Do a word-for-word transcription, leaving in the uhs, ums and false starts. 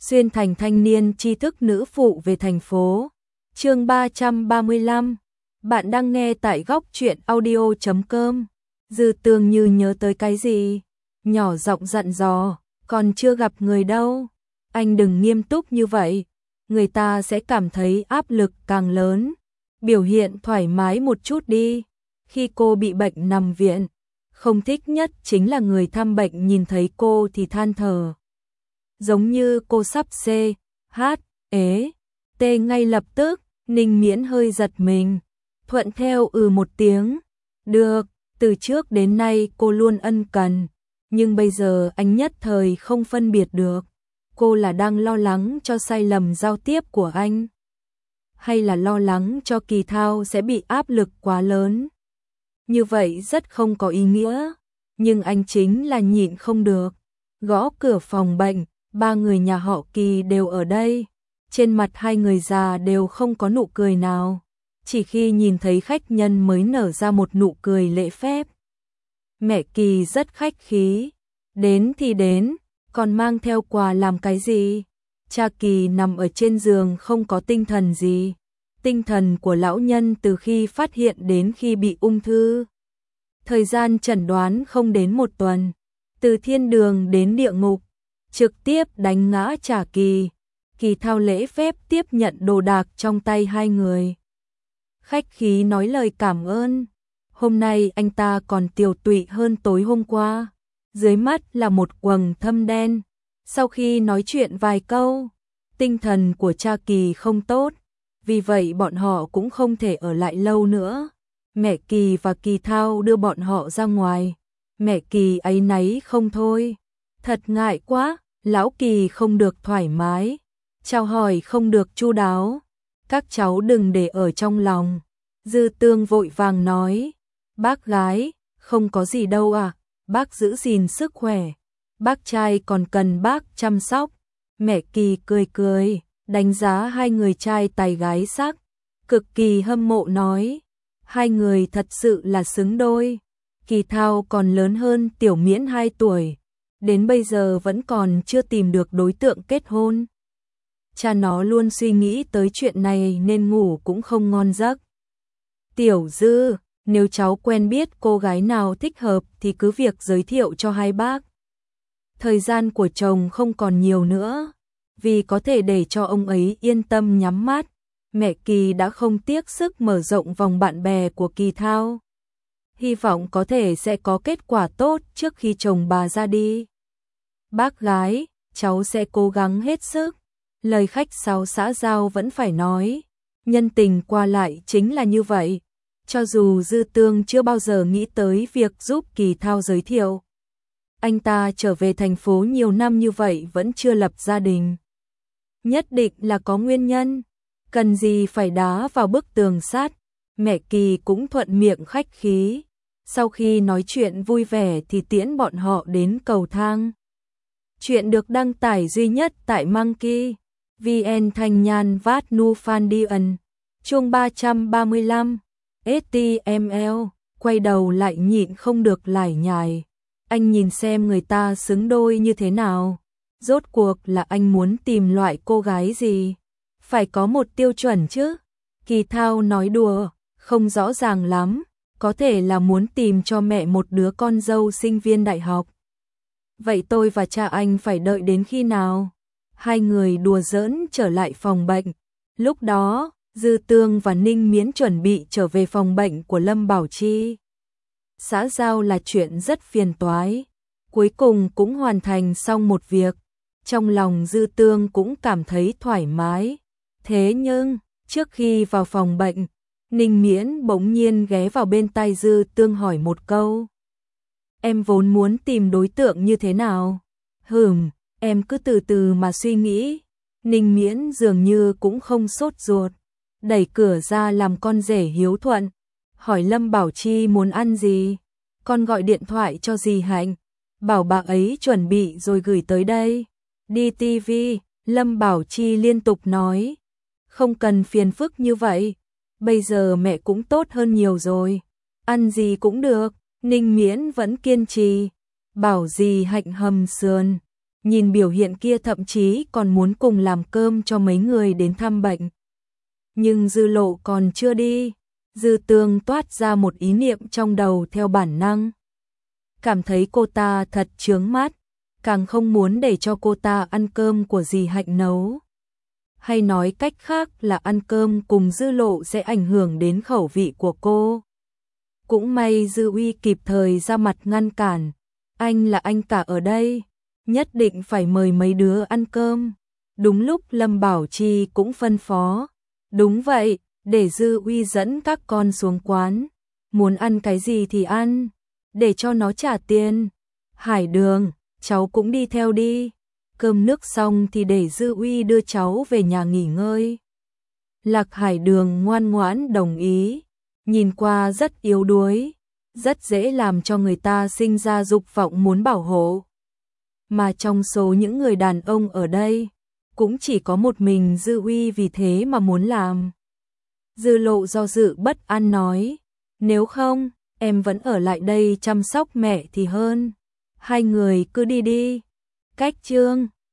xuyên thành thanh niên tri thức nữ phụ về thành phố. Chương ba trăm ba mươi lăm. Bạn đang nghe tại góc truyện audio chấm com. Dư Tương như nhớ tới cái gì, nhỏ giọng dặn dò, còn chưa gặp người đâu, anh đừng nghiêm túc như vậy, người ta sẽ cảm thấy áp lực càng lớn. Biểu hiện thoải mái một chút đi. Khi cô bị bệnh nằm viện, không thích nhất chính là người thăm bệnh nhìn thấy cô thì than thở. Giống như cô sắp C, H, ế, T ngay lập tức. Ninh Miễn hơi giật mình, thuận theo ừ một tiếng. Được, từ trước đến nay cô luôn ân cần, nhưng bây giờ anh nhất thời không phân biệt được. Cô là đang lo lắng cho sai lầm giao tiếp của anh, hay là lo lắng cho Kỳ Thao sẽ bị áp lực quá lớn. Như vậy rất không có ý nghĩa, nhưng anh chính là nhịn không được. Gõ cửa phòng bệnh, ba người nhà họ Kỳ đều ở đây. Trên mặt hai người già đều không có nụ cười nào, chỉ khi nhìn thấy khách nhân mới nở ra một nụ cười lễ phép. Mẹ Kỳ rất khách khí, đến thì đến, còn mang theo quà làm cái gì? Cha Kỳ nằm ở trên giường không có tinh thần gì. Tinh thần của lão nhân từ khi phát hiện đến khi bị ung thư. Thời gian chẩn đoán không đến một tuần, từ thiên đường đến địa ngục, trực tiếp đánh ngã Cha Kỳ. Kỳ Thao lễ phép tiếp nhận đồ đạc trong tay hai người, khách khí nói lời cảm ơn. Hôm nay anh ta còn tiều tụy hơn tối hôm qua, dưới mắt là một quầng thâm đen. Sau khi nói chuyện vài câu, tinh thần của Cha Kỳ không tốt, vì vậy bọn họ cũng không thể ở lại lâu nữa. Mẹ Kỳ và Kỳ Thao đưa bọn họ ra ngoài. Mẹ Kỳ áy náy không thôi, thật ngại quá, lão Kỳ không được thoải mái, chào hỏi không được chu đáo, các cháu đừng để ở trong lòng. Dư Tương vội vàng nói, bác gái, không có gì đâu à, bác giữ gìn sức khỏe, bác trai còn cần bác chăm sóc. Mẹ Kỳ cười cười, đánh giá hai người trai tài gái sắc, cực kỳ hâm mộ nói, hai người thật sự là xứng đôi. Kỳ Thao còn lớn hơn Tiểu Miễn hai tuổi, đến bây giờ vẫn còn chưa tìm được đối tượng kết hôn. Cha nó luôn suy nghĩ tới chuyện này nên ngủ cũng không ngon giấc. Tiểu Dư, nếu cháu quen biết cô gái nào thích hợp thì cứ việc giới thiệu cho hai bác. Thời gian của chồng không còn nhiều nữa, vì có thể để cho ông ấy yên tâm nhắm mắt, mẹ Kỳ đã không tiếc sức mở rộng vòng bạn bè của Kỳ Thao. Hy vọng có thể sẽ có kết quả tốt trước khi chồng bà ra đi. Bác gái, cháu sẽ cố gắng hết sức. Lời khách sáo xã giao vẫn phải nói, nhân tình qua lại chính là như vậy. Cho dù Dư Tương chưa bao giờ nghĩ tới việc giúp Kỳ Thao giới thiệu, anh ta trở về thành phố nhiều năm như vậy vẫn chưa lập gia đình, nhất định là có nguyên nhân, cần gì phải đá vào bức tường sắt. Mẹ Kỳ cũng thuận miệng khách khí, sau khi nói chuyện vui vẻ thì tiễn bọn họ đến cầu thang. Chuyện được đăng tải duy nhất tại Monkey vê en Thanh Nhan Vát Nu Phan Điên. Chương ba trăm ba mươi lăm. ét tê em lờ, quay đầu lại nhịn không được lải nhải. Anh nhìn xem người ta xứng đôi như thế nào. Rốt cuộc là anh muốn tìm loại cô gái gì? Phải có một tiêu chuẩn chứ. Kỳ Thao nói đùa, không rõ ràng lắm, có thể là muốn tìm cho mẹ một đứa con dâu sinh viên đại học. Vậy tôi và cha anh phải đợi đến khi nào? Hai người đùa giỡn trở lại phòng bệnh. Lúc đó, Dư Tương và Ninh Miễn chuẩn bị trở về phòng bệnh của Lâm Bảo Chi. Xã giao là chuyện rất phiền toái, cuối cùng cũng hoàn thành xong một việc. Trong lòng Dư Tương cũng cảm thấy thoải mái. Thế nhưng, trước khi vào phòng bệnh, Ninh Miễn bỗng nhiên ghé vào bên tai Dư Tương hỏi một câu. Em vốn muốn tìm đối tượng như thế nào? Hừm, em cứ từ từ mà suy nghĩ. Ninh Miễn dường như cũng không sốt ruột, đẩy cửa ra làm con rể hiếu thuận, hỏi Lâm Bảo Chi muốn ăn gì. Con gọi điện thoại cho dì Hạnh, bảo bà ấy chuẩn bị rồi gửi tới đây. Đi ti vi, Lâm Bảo Chi liên tục nói, không cần phiền phức như vậy, bây giờ mẹ cũng tốt hơn nhiều rồi, ăn gì cũng được. Ninh Miễn vẫn kiên trì, bảo dì Hạnh hầm sườn, nhìn biểu hiện kia thậm chí còn muốn cùng làm cơm cho mấy người đến thăm bệnh. Nhưng Dư Lộ còn chưa đi, Dư Tương toát ra một ý niệm trong đầu theo bản năng. Cảm thấy cô ta thật chướng mắt, càng không muốn để cho cô ta ăn cơm của dì Hạnh nấu. Hay nói cách khác là ăn cơm cùng Dư Lộ sẽ ảnh hưởng đến khẩu vị của cô. Cũng may Dư Uy kịp thời ra mặt ngăn cản, anh là anh cả ở đây, nhất định phải mời mấy đứa ăn cơm. Đúng lúc Lâm Bảo Chi cũng phân phó, đúng vậy, để Dư Uy dẫn các con xuống quán, muốn ăn cái gì thì ăn, để cho nó trả tiền. Hải Đường, cháu cũng đi theo đi. Cơm nước xong thì để Dư Uy đưa cháu về nhà nghỉ ngơi. Lạc Hải Đường ngoan ngoãn đồng ý, nhìn qua rất yếu đuối, rất dễ làm cho người ta sinh ra dục vọng muốn bảo hộ. Mà trong số những người đàn ông ở đây, cũng chỉ có một mình Dư Uy vì thế mà muốn làm. Dư Lộ do dự bất an nói, nếu không, em vẫn ở lại đây chăm sóc mẹ thì hơn. Hai người cứ đi đi. Cách chương